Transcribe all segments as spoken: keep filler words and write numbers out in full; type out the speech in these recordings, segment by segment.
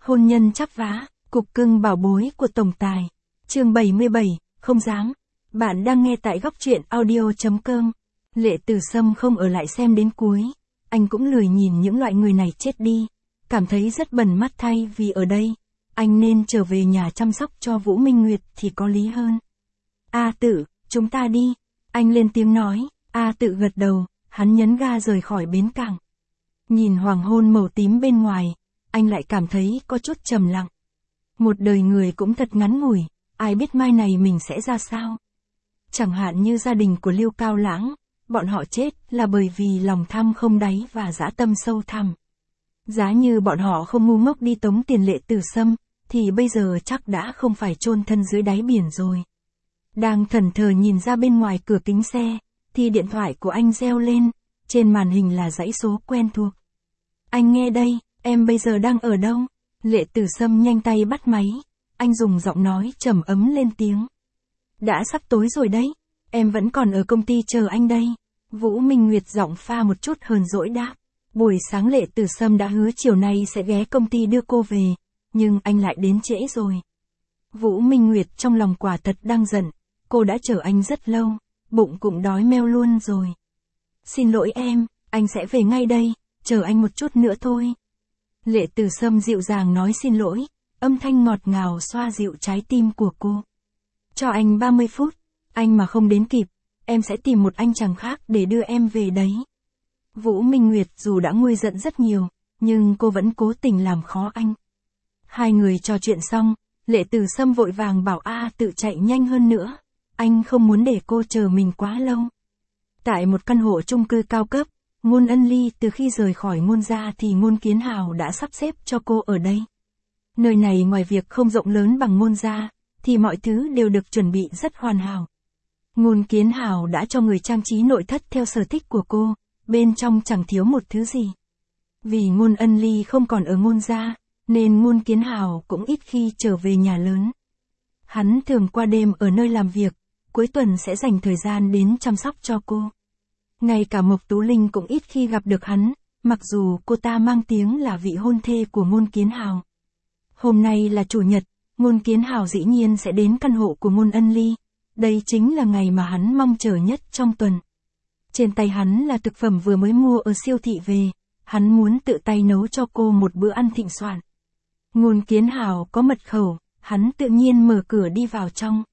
Hôn nhân chắp vá, cục cưng bảo bối của tổng tài. Chương bảy mươi bảy, không dám. Bạn đang nghe tại góc truyện audio chấm com. Lệ Tử Sâm không ở lại xem đến cuối. Anh cũng lười nhìn những loại người này chết đi. Cảm thấy rất bẩn mắt thay vì ở đây. Anh nên trở về nhà chăm sóc cho Vũ Minh Nguyệt thì có lý hơn. A Tử, chúng ta đi. Anh lên tiếng nói. A Tử gật đầu, hắn nhấn ga rời khỏi bến cảng. Nhìn hoàng hôn màu tím bên ngoài, anh lại cảm thấy có chút trầm lặng. Một đời người cũng thật ngắn ngủi, ai biết mai này mình sẽ ra sao. Chẳng hạn như gia đình của Lưu Cao Lãng, bọn họ chết là bởi vì lòng tham không đáy và dã tâm sâu thẳm. Giá như bọn họ không ngu ngốc đi tống tiền Lệ Tử Sâm, thì bây giờ chắc đã không phải chôn thân dưới đáy biển rồi. Đang thẫn thờ nhìn ra bên ngoài cửa kính xe, thì điện thoại của anh reo lên, trên màn hình là dãy số quen thuộc. Anh nghe đây, em bây giờ đang ở đâu? Lệ Tử Sâm nhanh tay bắt máy, anh dùng giọng nói trầm ấm lên tiếng. Đã sắp tối rồi đấy, em vẫn còn ở công ty chờ anh đây. Vũ Minh Nguyệt giọng pha một chút hờn dỗi đáp. Buổi sáng Lệ Tử Sâm đã hứa chiều nay sẽ ghé công ty đưa cô về, nhưng anh lại đến trễ rồi. Vũ Minh Nguyệt trong lòng quả thật đang giận, cô đã chờ anh rất lâu, bụng cũng đói meo luôn rồi. Xin lỗi em, anh sẽ về ngay đây, chờ anh một chút nữa thôi. Lệ Tử Sâm dịu dàng nói xin lỗi, âm thanh ngọt ngào xoa dịu trái tim của cô. Cho anh ba mươi phút, anh mà không đến kịp, em sẽ tìm một anh chàng khác để đưa em về đấy. Vũ Minh Nguyệt dù đã nguôi giận rất nhiều, nhưng cô vẫn cố tình làm khó anh. Hai người trò chuyện xong, Lệ Tử Sâm vội vàng bảo A Tự chạy nhanh hơn nữa, anh không muốn để cô chờ mình quá lâu. Tại một căn hộ chung cư cao cấp, Ngôn Ân Ly từ khi rời khỏi Ngôn gia thì Ngôn Kiến Hào đã sắp xếp cho cô ở đây. Nơi này ngoài việc không rộng lớn bằng Ngôn gia, thì mọi thứ đều được chuẩn bị rất hoàn hảo. Ngôn Kiến Hào đã cho người trang trí nội thất theo sở thích của cô, bên trong chẳng thiếu một thứ gì. Vì Ngôn Ân Ly không còn ở Ngôn gia, nên Ngôn Kiến Hào cũng ít khi trở về nhà lớn. Hắn thường qua đêm ở nơi làm việc, cuối tuần sẽ dành thời gian đến chăm sóc cho cô. Ngay cả Mộc Tú Linh cũng ít khi gặp được hắn, mặc dù cô ta mang tiếng là vị hôn thê của Ngôn Kiến Hào. Hôm nay là chủ nhật, Ngôn Kiến Hào dĩ nhiên sẽ đến căn hộ của Ngôn Ân Ly. Đây chính là ngày mà hắn mong chờ nhất trong tuần. Trên tay hắn là thực phẩm vừa mới mua ở siêu thị về, hắn muốn tự tay nấu cho cô một bữa ăn thịnh soạn. Ngôn Kiến Hào có mật khẩu, hắn tự nhiên mở cửa đi vào trong.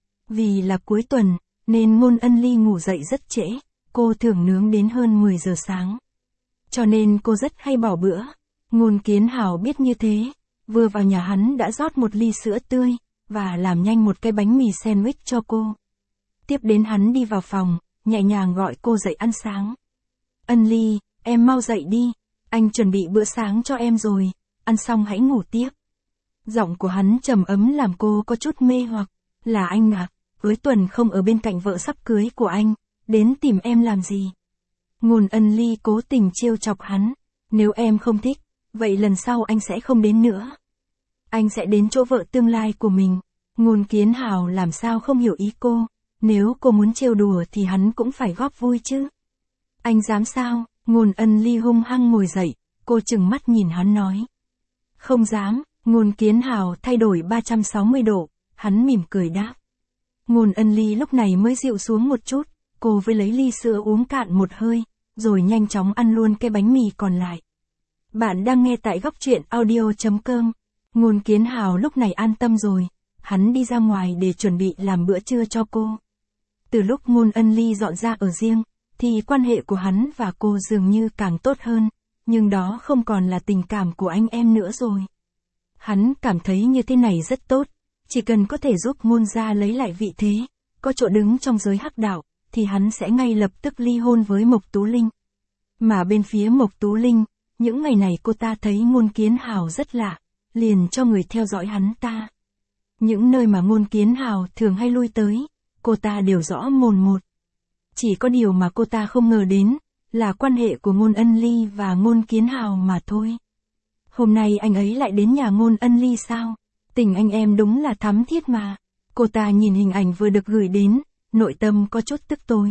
Vì là cuối tuần, nên Ngôn Ân Ly ngủ dậy rất trễ, cô thường nướng đến hơn mười giờ sáng. Cho nên cô rất hay bỏ bữa. Ngôn Kiến Hào biết như thế, vừa vào nhà hắn đã rót một ly sữa tươi, và làm nhanh một cái bánh mì sandwich cho cô. Tiếp đến hắn đi vào phòng, nhẹ nhàng gọi cô dậy ăn sáng. Ân Ly, em mau dậy đi, anh chuẩn bị bữa sáng cho em rồi, ăn xong hãy ngủ tiếp. Giọng của hắn trầm ấm làm cô có chút mê hoặc, là anh à, cuối tuần không ở bên cạnh vợ sắp cưới của anh, đến tìm em làm gì? Ngôn Ân Ly cố tình trêu chọc hắn, nếu em không thích, vậy lần sau anh sẽ không đến nữa. Anh sẽ đến chỗ vợ tương lai của mình. Ngôn Kiến Hào làm sao không hiểu ý cô, nếu cô muốn trêu đùa thì hắn cũng phải góp vui chứ. Anh dám sao? Ngôn Ân Ly hung hăng ngồi dậy, cô trừng mắt nhìn hắn nói. Không dám. Ngôn Kiến Hào thay đổi ba trăm sáu mươi độ, hắn mỉm cười đáp. Ngôn Ân Ly lúc này mới dịu xuống một chút, cô với lấy ly sữa uống cạn một hơi, rồi nhanh chóng ăn luôn cái bánh mì còn lại. Bạn đang nghe tại góc truyện audio chấm com. Ngôn Kiến Hào lúc này an tâm rồi, hắn đi ra ngoài để chuẩn bị làm bữa trưa cho cô. Từ lúc Ngôn Ân Ly dọn ra ở riêng, thì quan hệ của hắn và cô dường như càng tốt hơn, nhưng đó không còn là tình cảm của anh em nữa rồi. Hắn cảm thấy như thế này rất tốt, chỉ cần có thể giúp Ngôn gia lấy lại vị thế, có chỗ đứng trong giới hắc đạo, thì hắn sẽ ngay lập tức ly hôn với Mộc Tú Linh. Mà bên phía Mộc Tú Linh, những ngày này cô ta thấy Ngôn Kiến Hào rất lạ, liền cho người theo dõi hắn ta. Những nơi mà Ngôn Kiến Hào thường hay lui tới, cô ta đều rõ mồn một. Chỉ có điều mà cô ta không ngờ đến, là quan hệ của Ngôn Ân Ly và Ngôn Kiến Hào mà thôi. Hôm nay anh ấy lại đến nhà Ngôn Ân Ly sao? Tình anh em đúng là thắm thiết mà. Cô ta nhìn hình ảnh vừa được gửi đến, nội tâm có chút tức tối.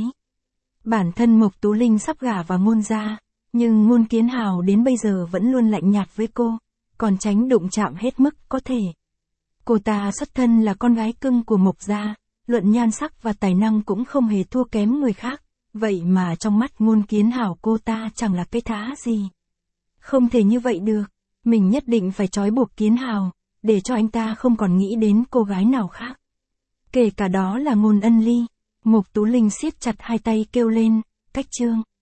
Bản thân Mộc Tú Linh sắp gả vào Ngôn gia, nhưng Ngôn Kiến Hào đến bây giờ vẫn luôn lạnh nhạt với cô, còn tránh đụng chạm hết mức có thể. Cô ta xuất thân là con gái cưng của Mộc gia, luận nhan sắc và tài năng cũng không hề thua kém người khác, vậy mà trong mắt Ngôn Kiến Hảo cô ta chẳng là cái thá gì. Không thể như vậy được, mình nhất định phải trói buộc Kiến Hảo, để cho anh ta không còn nghĩ đến cô gái nào khác. Kể cả đó là Ngôn Ân Ly. Mục Tú Linh siết chặt hai tay kêu lên, cách chương.